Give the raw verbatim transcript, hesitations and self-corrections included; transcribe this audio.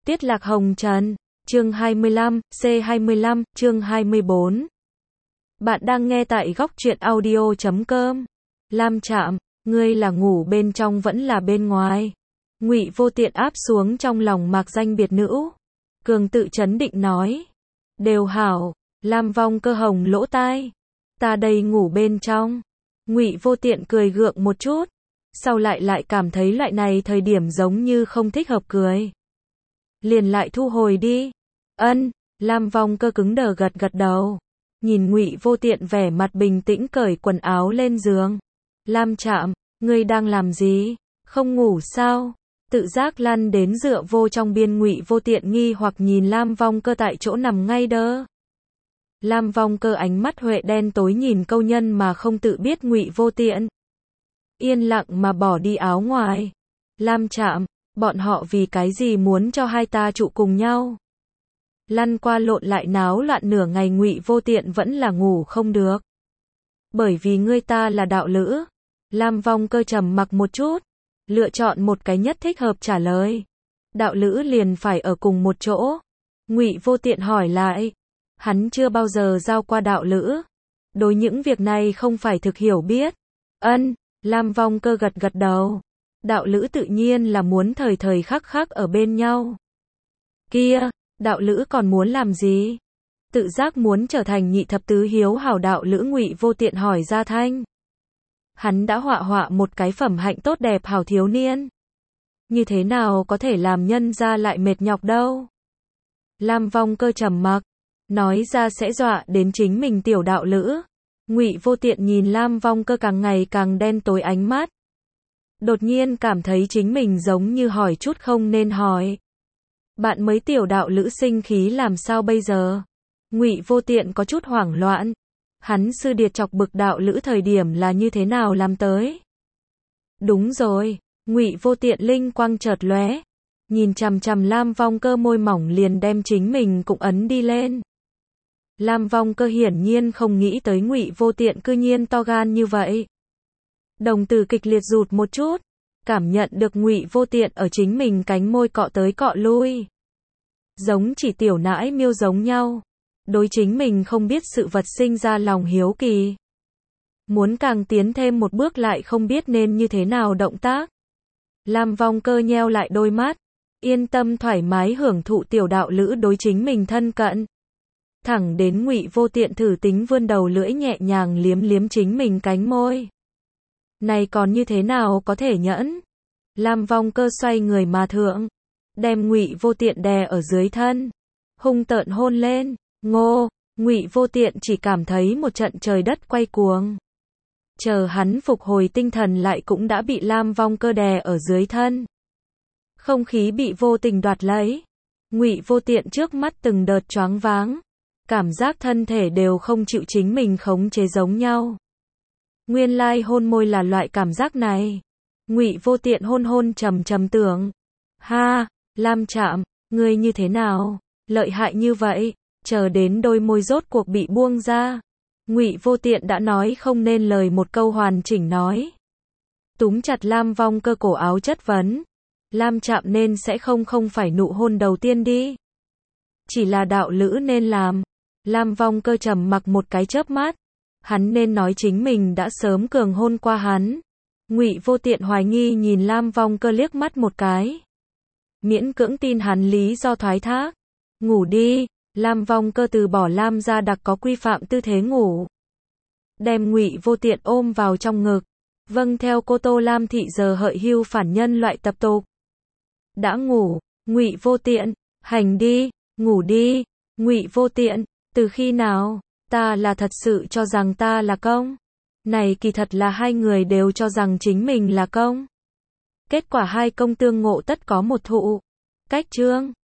Tiết Lạc Hồng Trần, chương hai mươi lăm, C hai mươi lăm, chương hai mươi bốn. Bạn đang nghe tại góc truyện audio chấm com. Lam Trạm, ngươi là ngủ bên trong vẫn là bên ngoài? Ngụy Vô Tiện áp xuống trong lòng mạc danh biệt nữ. Cường tự trấn định nói. Đều hảo. Lam Vong Cơ hồng lỗ tai. Ta đây ngủ bên trong. Ngụy Vô Tiện cười gượng một chút. Sau lại lại cảm thấy loại này thời điểm giống như không thích hợp cười. Liền lại thu hồi đi. Ân, Lam Vong Cơ cứng đờ gật gật đầu. Nhìn Ngụy Vô Tiện vẻ mặt bình tĩnh cởi quần áo lên giường. Lam Trạm, ngươi đang làm gì? Không ngủ sao? Tự giác lăn đến dựa vô trong biên. Ngụy Vô Tiện nghi hoặc nhìn Lam Vong Cơ tại chỗ nằm ngay đơ. Lam Vong Cơ ánh mắt huệ đen tối nhìn câu nhân mà không tự biết Ngụy Vô Tiện. Yên lặng mà bỏ đi áo ngoài. Lam Trạm, bọn họ vì cái gì muốn cho hai ta trụ cùng nhau? Lăn qua lộn lại náo loạn nửa ngày. Ngụy Vô Tiện vẫn là ngủ không được. Bởi vì ngươi ta là đạo lữ. Lam Vong Cơ trầm mặc một chút, lựa chọn một cái nhất thích hợp trả lời. Đạo lữ liền phải ở cùng một chỗ. Ngụy Vô Tiện hỏi lại. Hắn chưa bao giờ giao qua đạo lữ. Đối những việc này không phải thực hiểu biết. Ân, Lam Vong Cơ gật gật đầu. Đạo lữ tự nhiên là muốn thời thời khắc khắc ở bên nhau. Kia, đạo lữ còn muốn làm gì? Tự giác muốn trở thành nhị thập tứ hiếu hảo đạo lữ. Ngụy Vô Tiện hỏi ra thanh. Hắn đã họa họa một cái phẩm hạnh tốt đẹp hảo thiếu niên. Như thế nào có thể làm nhân ra lại mệt nhọc đâu? Lam Vong Cơ trầm mặc, nói ra sẽ dọa đến chính mình tiểu đạo lữ. Ngụy Vô Tiện nhìn Lam Vong Cơ càng ngày càng đen tối ánh mắt. Đột nhiên cảm thấy chính mình giống như hỏi chút không nên hỏi. Bạn mới tiểu đạo lữ sinh khí làm sao bây giờ? Ngụy Vô Tiện có chút hoảng loạn. Hắn sư điệt chọc bực đạo lữ thời điểm là như thế nào làm tới? Đúng rồi, Ngụy Vô Tiện linh quang chợt lóe, nhìn chằm chằm Lam Vong Cơ môi mỏng liền đem chính mình cũng ấn đi lên. Lam Vong Cơ hiển nhiên không nghĩ tới Ngụy Vô Tiện cư nhiên to gan như vậy. Đồng tử kịch liệt rụt một chút, cảm nhận được Ngụy Vô Tiện ở chính mình cánh môi cọ tới cọ lui. Giống chỉ tiểu nãi miêu giống nhau. Đối chính mình không biết sự vật sinh ra lòng hiếu kỳ. Muốn càng tiến thêm một bước lại không biết nên như thế nào động tác. Lam Vong Cơ nheo lại đôi mắt. Yên tâm thoải mái hưởng thụ tiểu đạo lữ đối chính mình thân cận. Thẳng đến Ngụy Vô Tiện thử tính vươn đầu lưỡi nhẹ nhàng liếm liếm chính mình cánh môi. Này còn như thế nào có thể nhẫn? Lam Vong Cơ xoay người mà thượng. Đem Ngụy Vô Tiện đè ở dưới thân. Hung tợn hôn lên. Ngô, Ngụy Vô Tiện chỉ cảm thấy một trận trời đất quay cuồng. Chờ hắn phục hồi tinh thần lại cũng đã bị Lam Vong Cơ đè ở dưới thân. Không khí bị vô tình đoạt lấy. Ngụy Vô Tiện trước mắt từng đợt choáng váng. Cảm giác thân thể đều không chịu chính mình khống chế giống nhau. Nguyên lai hôn môi là loại cảm giác này. Ngụy Vô Tiện hôn hôn trầm trầm tưởng. Ha, Lam Trạm, ngươi như thế nào? Lợi hại như vậy. Chờ đến đôi môi rốt cuộc bị buông ra. Ngụy Vô Tiện đã nói không nên lời một câu hoàn chỉnh nói. Túm chặt Lam Vong Cơ cổ áo chất vấn. Lam Trạm nên sẽ không không phải nụ hôn đầu tiên đi. Chỉ là đạo lữ nên làm. Lam Vong Cơ trầm mặc một cái chớp mắt. Hắn nên nói chính mình đã sớm cường hôn qua hắn. Ngụy Vô Tiện hoài nghi nhìn Lam Vong Cơ liếc mắt một cái. Miễn cưỡng tin hắn lý do thoái thác. Ngủ đi. Lam Vong Cơ từ bỏ Lam gia đặc có quy phạm tư thế ngủ. Đem Ngụy Vô Tiện ôm vào trong ngực. Vâng theo cô Tô Lam thị giờ hợi hưu phản nhân loại tập tục. Đã ngủ, Ngụy Vô Tiện, hành đi, ngủ đi. Ngụy Vô Tiện, từ khi nào, ta là thật sự cho rằng ta là công. Này kỳ thật là hai người đều cho rằng chính mình là công. Kết quả hai công tương ngộ tất có một thụ. Cách chương